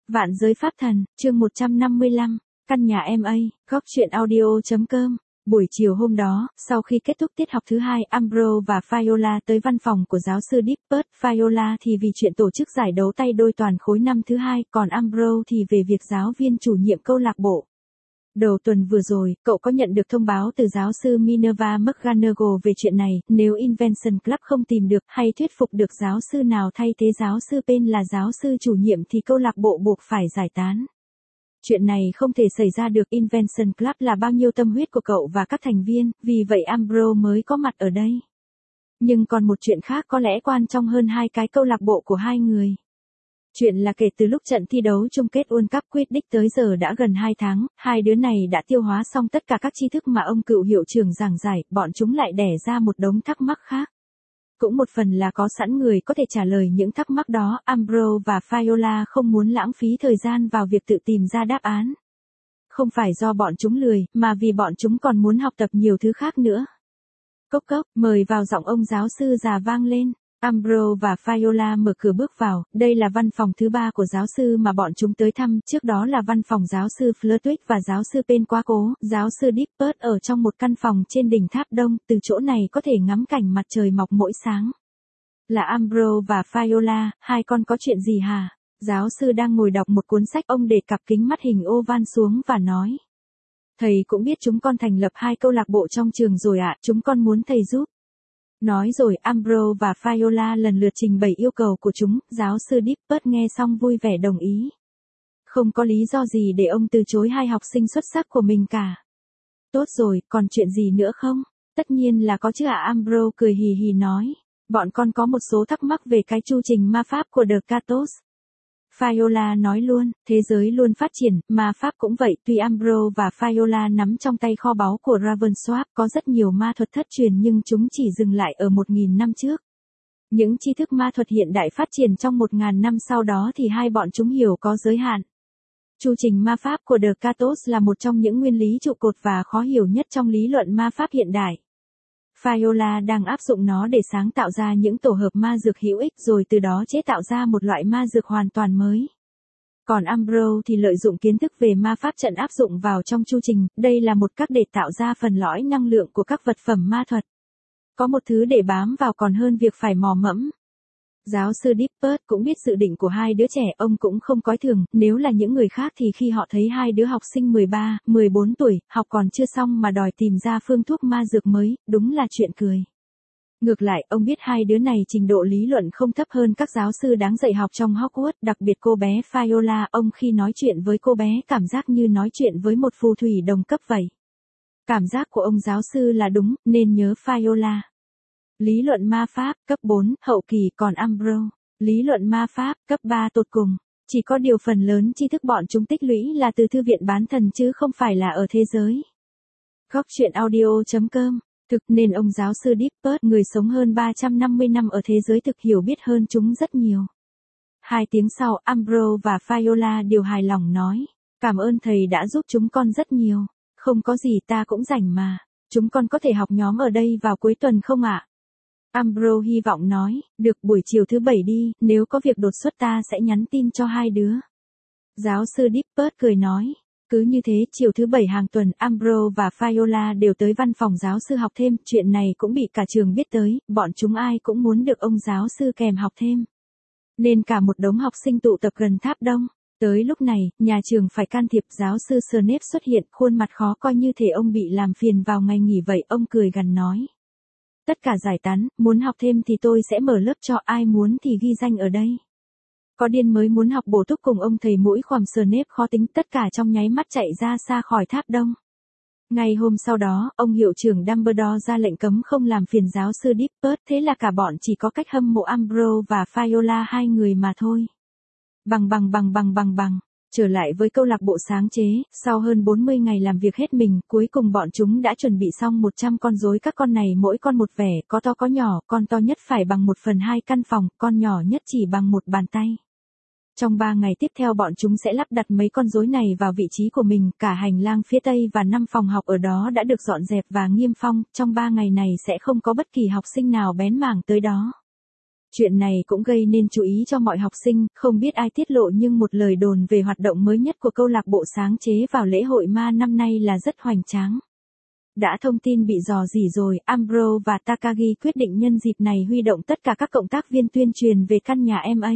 Vạn giới pháp thần, chương 155, căn nhà MA, góc truyện audio.com. Buổi chiều hôm đó, sau khi kết thúc tiết học thứ hai, Ambrose và Viola tới văn phòng của giáo sư Dippert. Viola thì vì chuyện tổ chức giải đấu tay đôi toàn khối năm thứ hai, còn Ambrose thì về việc giáo viên chủ nhiệm câu lạc bộ. Đầu tuần vừa rồi, cậu có nhận được thông báo từ giáo sư Minerva McGonagall về chuyện này, nếu Invention Club không tìm được hay thuyết phục được giáo sư nào thay thế giáo sư Pen là giáo sư chủ nhiệm thì câu lạc bộ buộc phải giải tán. Chuyện này không thể xảy ra được, Invention Club là bao nhiêu tâm huyết của cậu và các thành viên, vì vậy Ambrose mới có mặt ở đây. Nhưng còn một chuyện khác có lẽ quan trọng hơn hai cái câu lạc bộ của hai người. Chuyện là kể từ lúc trận thi đấu chung kết World Cup Quidditch tới giờ đã gần 2 tháng, hai đứa này đã tiêu hóa xong tất cả các tri thức mà ông cựu hiệu trưởng giảng giải, bọn chúng lại đẻ ra một đống thắc mắc khác. Cũng một phần là có sẵn người có thể trả lời những thắc mắc đó, Ambrose và Viola không muốn lãng phí thời gian vào việc tự tìm ra đáp án. Không phải do bọn chúng lười, mà vì bọn chúng còn muốn học tập nhiều thứ khác nữa. Cốc cốc, mời vào, giọng ông giáo sư già vang lên. Ambrose và Viola mở cửa bước vào, đây là văn phòng thứ ba của giáo sư mà bọn chúng tới thăm, trước đó là văn phòng giáo sư Flitwick và giáo sư Pen quá cố, giáo sư Dippert ở trong một căn phòng trên đỉnh tháp đông, từ chỗ này có thể ngắm cảnh mặt trời mọc mỗi sáng. Là Ambrose và Viola, hai con có chuyện gì hả? Giáo sư đang ngồi đọc một cuốn sách, ông để cặp kính mắt hình oval xuống và nói. Thầy cũng biết chúng con thành lập hai câu lạc bộ trong trường rồi ạ, chúng con muốn thầy giúp. Nói rồi, Ambrose và Viola lần lượt trình bày yêu cầu của chúng, giáo sư Dippert nghe xong vui vẻ đồng ý. Không có lý do gì để ông từ chối hai học sinh xuất sắc của mình cả. Tốt rồi, còn chuyện gì nữa không? Tất nhiên là có chứ ạ, Ambrose cười hì hì nói. Bọn con có một số thắc mắc về cái chu trình ma pháp của The Catos. Viola nói luôn, thế giới luôn phát triển, ma pháp cũng vậy, tuy Ambrose và Viola nắm trong tay kho báu của Ravensworth, có rất nhiều ma thuật thất truyền nhưng chúng chỉ dừng lại ở 1.000 năm trước. Những tri thức ma thuật hiện đại phát triển trong 1.000 năm sau đó thì hai bọn chúng hiểu có giới hạn. Chu trình ma pháp của The Catos là một trong những nguyên lý trụ cột và khó hiểu nhất trong lý luận ma pháp hiện đại. Viola đang áp dụng nó để sáng tạo ra những tổ hợp ma dược hữu ích rồi từ đó chế tạo ra một loại ma dược hoàn toàn mới. Còn Ambrose thì lợi dụng kiến thức về ma pháp trận áp dụng vào trong chu trình, đây là một cách để tạo ra phần lõi năng lượng của các vật phẩm ma thuật. Có một thứ để bám vào còn hơn việc phải mò mẫm. Giáo sư Dippert cũng biết dự định của hai đứa trẻ, ông cũng không coi thường, nếu là những người khác thì khi họ thấy hai đứa học sinh 13, 14 tuổi, học còn chưa xong mà đòi tìm ra phương thuốc ma dược mới, đúng là chuyện cười. Ngược lại, ông biết hai đứa này trình độ lý luận không thấp hơn các giáo sư đáng dạy học trong Hogwarts, đặc biệt cô bé Viola, ông khi nói chuyện với cô bé cảm giác như nói chuyện với một phù thủy đồng cấp vậy. Cảm giác của ông giáo sư là đúng, nên nhớ Viola. Lý luận ma pháp, cấp 4, hậu kỳ, còn Ambrose, lý luận ma pháp, cấp 3 tột cùng. Chỉ có điều phần lớn tri thức bọn chúng tích lũy là từ thư viện bán thần chứ không phải là ở thế giới. Góc truyện audio.com. Thực nên ông giáo sư Dippert, người sống hơn 350 năm ở thế giới thực, hiểu biết hơn chúng rất nhiều. 2 tiếng sau, Ambrose và Viola đều hài lòng nói. Cảm ơn thầy đã giúp chúng con rất nhiều. Không có gì, ta cũng rảnh mà. Chúng con có thể học nhóm ở đây vào cuối tuần không ạ? Ambrose hy vọng nói, được, buổi chiều thứ 7 đi, nếu có việc đột xuất ta sẽ nhắn tin cho hai đứa. Giáo sư Dippert cười nói. Cứ như thế, chiều thứ 7 hàng tuần, Ambrose và Viola đều tới văn phòng giáo sư học thêm, chuyện này cũng bị cả trường biết tới, bọn chúng ai cũng muốn được ông giáo sư kèm học thêm. Nên cả một đống học sinh tụ tập gần tháp đông. Tới lúc này, nhà trường phải can thiệp, giáo sư Snape xuất hiện, khuôn mặt khó coi như thể ông bị làm phiền vào ngày nghỉ vậy, ông cười gằn nói. Tất cả giải tán, muốn học thêm thì tôi sẽ mở lớp cho, ai muốn thì ghi danh ở đây. Có điên mới muốn học bổ túc cùng ông thầy mũi khoằm Snape khó tính, tất cả trong nháy mắt chạy ra xa khỏi tháp đông. Ngày hôm sau đó, ông hiệu trưởng Dumbledore ra lệnh cấm không làm phiền giáo sư Dippert, thế là cả bọn chỉ có cách hâm mộ Ambrose và Viola hai người mà thôi. Bằng. Trở lại với câu lạc bộ sáng chế, sau hơn 40 ngày làm việc hết mình, cuối cùng bọn chúng đã chuẩn bị xong 100 con rối, các con này mỗi con một vẻ, có to có nhỏ, con to nhất phải bằng 1/2 căn phòng, con nhỏ nhất chỉ bằng một bàn tay. Trong 3 ngày tiếp theo bọn chúng sẽ lắp đặt mấy con rối này vào vị trí của mình, cả hành lang phía tây và 5 phòng học ở đó đã được dọn dẹp và niêm phong, trong 3 ngày này sẽ không có bất kỳ học sinh nào bén mảng tới đó. Chuyện này cũng gây nên chú ý cho mọi học sinh, không biết ai tiết lộ nhưng một lời đồn về hoạt động mới nhất của câu lạc bộ sáng chế vào lễ hội ma năm nay là rất hoành tráng. Đã thông tin bị rò rỉ rồi, Ambro và Takagi quyết định nhân dịp này huy động tất cả các cộng tác viên tuyên truyền về căn nhà MA.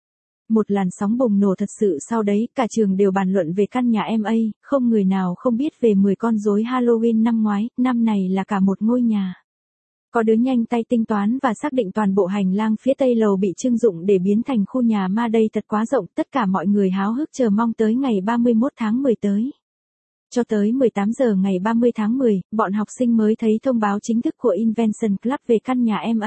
Một làn sóng bùng nổ thật sự sau đấy, cả trường đều bàn luận về căn nhà MA, không người nào không biết về 10 con rối Halloween năm ngoái, năm này là cả một ngôi nhà. Có đứa nhanh tay tính toán và xác định toàn bộ hành lang phía tây lầu bị trưng dụng để biến thành khu nhà ma đây thật quá rộng, tất cả mọi người háo hức chờ mong tới ngày 31 tháng 10 tới. Cho tới 18 giờ ngày 30 tháng 10, bọn học sinh mới thấy thông báo chính thức của Invention Club về căn nhà MA.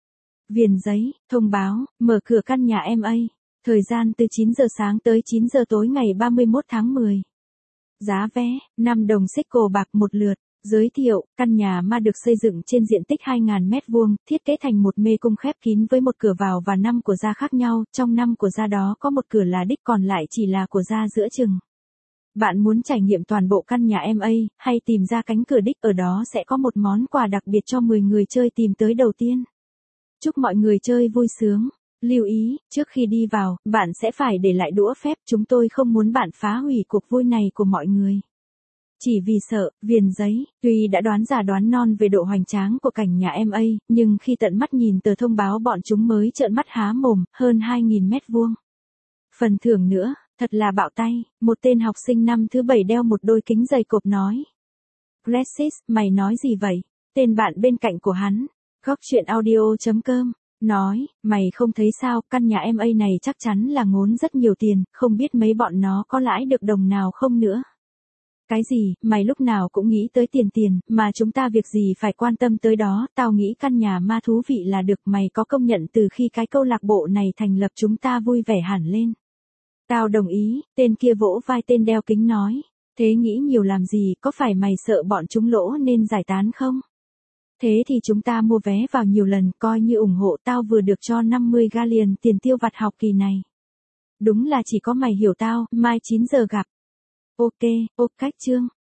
Viền giấy, thông báo, mở cửa căn nhà MA. Thời gian từ 9 giờ sáng tới 9 giờ tối ngày 31 tháng 10. Giá vé, 5 đồng xích cổ bạc một lượt. Giới thiệu, căn nhà ma được xây dựng trên diện tích 2.000 mét vuông, thiết kế thành một mê cung khép kín với một cửa vào và 5 của gia khác nhau, trong 5 của gia đó có một cửa là đích còn lại chỉ là của gia giữa chừng. Bạn muốn trải nghiệm toàn bộ căn nhà MA, hay tìm ra cánh cửa đích ở đó sẽ có một món quà đặc biệt cho 10 người chơi tìm tới đầu tiên. Chúc mọi người chơi vui sướng. Lưu ý, trước khi đi vào, bạn sẽ phải để lại đũa phép, chúng tôi không muốn bạn phá hủy cuộc vui này của mọi người. Chỉ vì sợ, viền giấy, tuy đã đoán già đoán non về độ hoành tráng của cảnh nhà MA, nhưng khi tận mắt nhìn tờ thông báo bọn chúng mới trợn mắt há mồm, hơn 2.000 mét vuông. Phần thưởng nữa, thật là bạo tay, một tên học sinh năm thứ 7 đeo một đôi kính dày cộp nói. Alexis, mày nói gì vậy? Tên bạn bên cạnh của hắn, gocchuyenaudio.com, nói, mày không thấy sao, căn nhà MA này chắc chắn là ngốn rất nhiều tiền, không biết mấy bọn nó có lãi được đồng nào không nữa. Cái gì, mày lúc nào cũng nghĩ tới tiền, mà chúng ta việc gì phải quan tâm tới đó, tao nghĩ căn nhà ma thú vị là được, mày có công nhận từ khi cái câu lạc bộ này thành lập chúng ta vui vẻ hẳn lên. Tao đồng ý, tên kia vỗ vai tên đeo kính nói, thế nghĩ nhiều làm gì, có phải mày sợ bọn chúng lỗ nên giải tán không? Thế thì chúng ta mua vé vào nhiều lần, coi như ủng hộ tao vừa được cho 50 galleon tiền tiêu vặt học kỳ này. Đúng là chỉ có mày hiểu tao, mai 9 giờ gặp. Ok, cách chương.